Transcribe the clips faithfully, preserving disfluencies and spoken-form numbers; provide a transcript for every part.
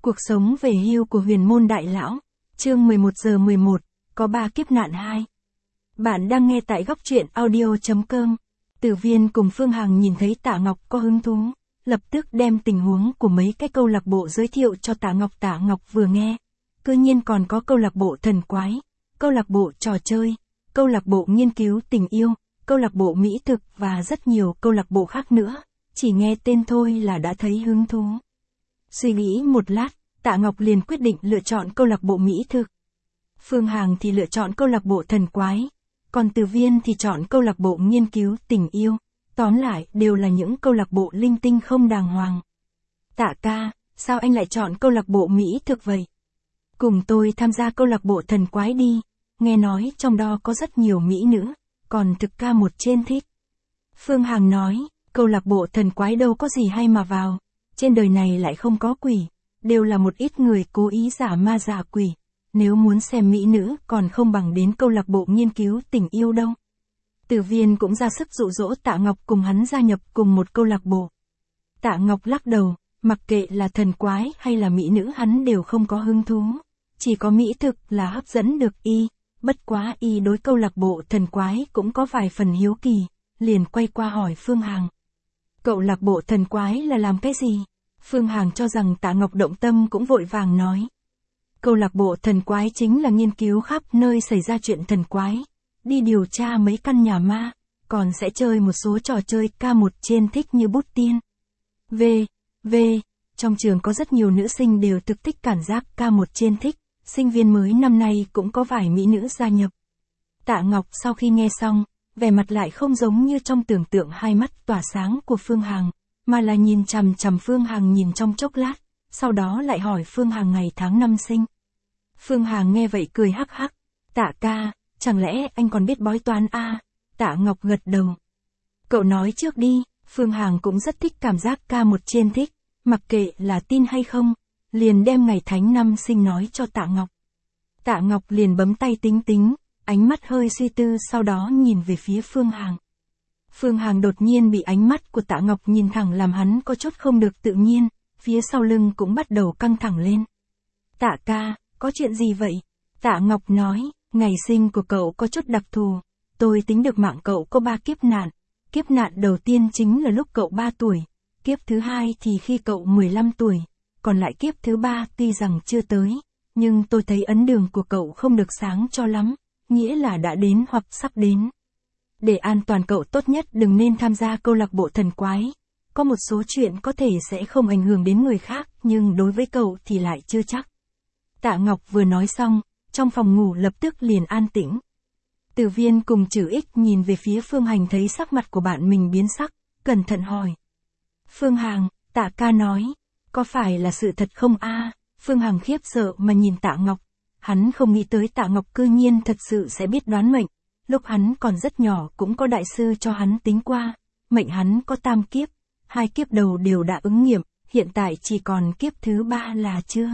Cuộc sống về hưu của huyền môn đại lão, chương mười một giờ mười một, có ba kiếp nạn hai. Bạn đang nghe tại góc truyện audio.com. Tử Viên cùng Phương Hằng nhìn thấy Tạ Ngọc có hứng thú, lập tức đem tình huống của mấy cái câu lạc bộ giới thiệu cho Tạ Ngọc. Tạ Ngọc vừa nghe, cư nhiên còn có câu lạc bộ thần quái, câu lạc bộ trò chơi, câu lạc bộ nghiên cứu tình yêu, câu lạc bộ mỹ thực và rất nhiều câu lạc bộ khác nữa, chỉ nghe tên thôi là đã thấy hứng thú. Suy nghĩ một lát, Tạ Ngọc liền quyết định lựa chọn câu lạc bộ mỹ thực. Phương Hằng thì lựa chọn câu lạc bộ thần quái, còn Tử Viên thì chọn câu lạc bộ nghiên cứu tình yêu, tóm lại đều là những câu lạc bộ linh tinh không đàng hoàng. Tạ ca, sao anh lại chọn câu lạc bộ mỹ thực vậy? Cùng tôi tham gia câu lạc bộ thần quái đi, nghe nói trong đó có rất nhiều mỹ nữ, còn thực ca một trên thích. Phương Hằng nói, câu lạc bộ thần quái đâu có gì hay mà vào, trên đời này lại không có quỷ, đều là một ít người cố ý giả ma giả quỷ, nếu muốn xem mỹ nữ còn không bằng đến câu lạc bộ nghiên cứu tình yêu đâu. Tử Viên cũng ra sức dụ dỗ Tạ Ngọc cùng hắn gia nhập cùng một câu lạc bộ. Tạ Ngọc lắc đầu, mặc kệ là thần quái hay là mỹ nữ hắn đều không có hứng thú, chỉ có mỹ thực là hấp dẫn được y, bất quá y đối câu lạc bộ thần quái cũng có vài phần hiếu kỳ, liền quay qua hỏi Phương Hằng. Câu lạc bộ thần quái là làm cái gì? Phương Hằng cho rằng Tạ Ngọc động tâm cũng vội vàng nói. Câu lạc bộ thần quái chính là nghiên cứu khắp nơi xảy ra chuyện thần quái, đi điều tra mấy căn nhà ma, còn sẽ chơi một số trò chơi ca một trên thích như bút tiên. V, V, trong trường có rất nhiều nữ sinh đều thực thích cảm giác ca một trên thích, sinh viên mới năm nay cũng có vài mỹ nữ gia nhập. Tạ Ngọc sau khi nghe xong, vẻ mặt lại không giống như trong tưởng tượng hai mắt tỏa sáng của Phương Hằng, mà là nhìn chằm chằm Phương Hằng nhìn trong chốc lát, sau đó lại hỏi Phương Hằng ngày tháng năm sinh. Phương Hằng nghe vậy cười hắc hắc, Tạ ca, chẳng lẽ anh còn biết bói toán à? Tạ Ngọc gật đầu. Cậu nói trước đi, Phương Hằng cũng rất thích cảm giác ca một trên thích, mặc kệ là tin hay không, liền đem ngày tháng năm sinh nói cho Tạ Ngọc. Tạ Ngọc liền bấm tay tính tính, ánh mắt hơi suy tư sau đó nhìn về phía Phương Hằng. Phương Hằng đột nhiên bị ánh mắt của Tạ Ngọc nhìn thẳng làm hắn có chút không được tự nhiên, phía sau lưng cũng bắt đầu căng thẳng lên. Tạ ca, có chuyện gì vậy? Tạ Ngọc nói, ngày sinh của cậu có chút đặc thù, tôi tính được mạng cậu có ba kiếp nạn. Kiếp nạn đầu tiên chính là lúc cậu ba tuổi, kiếp thứ hai thì khi cậu mười lăm tuổi, còn lại kiếp thứ ba tuy rằng chưa tới, nhưng tôi thấy ấn đường của cậu không được sáng cho lắm, nghĩa là đã đến hoặc sắp đến. Để an toàn cậu tốt nhất đừng nên tham gia câu lạc bộ thần quái, có một số chuyện có thể sẽ không ảnh hưởng đến người khác nhưng đối với cậu thì lại chưa chắc. Tạ Ngọc vừa nói xong, trong phòng ngủ lập tức liền an tĩnh. Tử Viên cùng Trử Ích nhìn về phía Phương Hằng thấy sắc mặt của bạn mình biến sắc, cẩn thận hỏi. Phương Hằng, Tạ ca nói, có phải là sự thật không a? Phương Hằng khiếp sợ mà nhìn Tạ Ngọc, hắn không nghĩ tới Tạ Ngọc cư nhiên thật sự sẽ biết đoán mệnh, lúc hắn còn rất nhỏ cũng có đại sư cho hắn tính qua, mệnh hắn có tam kiếp, hai kiếp đầu đều đã ứng nghiệm, hiện tại chỉ còn kiếp thứ ba là chưa.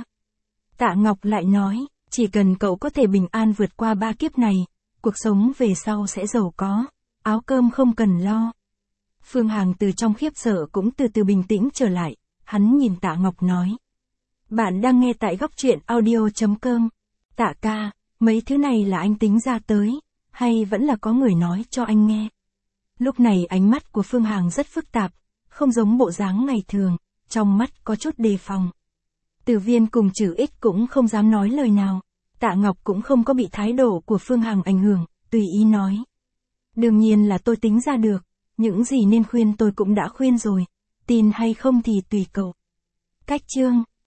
Tạ Ngọc lại nói, chỉ cần cậu có thể bình an vượt qua ba kiếp này, cuộc sống về sau sẽ giàu có, áo cơm không cần lo. Phương Hằng từ trong khiếp sợ cũng từ từ bình tĩnh trở lại, hắn nhìn Tạ Ngọc nói. Bạn đang nghe tại góc truyện audio.com. Tạ ca, mấy thứ này là anh tính ra tới, hay vẫn là có người nói cho anh nghe? Lúc này ánh mắt của Phương Hằng rất phức tạp, không giống bộ dáng ngày thường, trong mắt có chút đề phòng. Tử Viên cùng Trử Ích cũng không dám nói lời nào, Tạ Ngọc cũng không có bị thái độ của Phương Hằng ảnh hưởng, tùy ý nói. Đương nhiên là tôi tính ra được, những gì nên khuyên tôi cũng đã khuyên rồi, tin hay không thì tùy cậu. Cách chương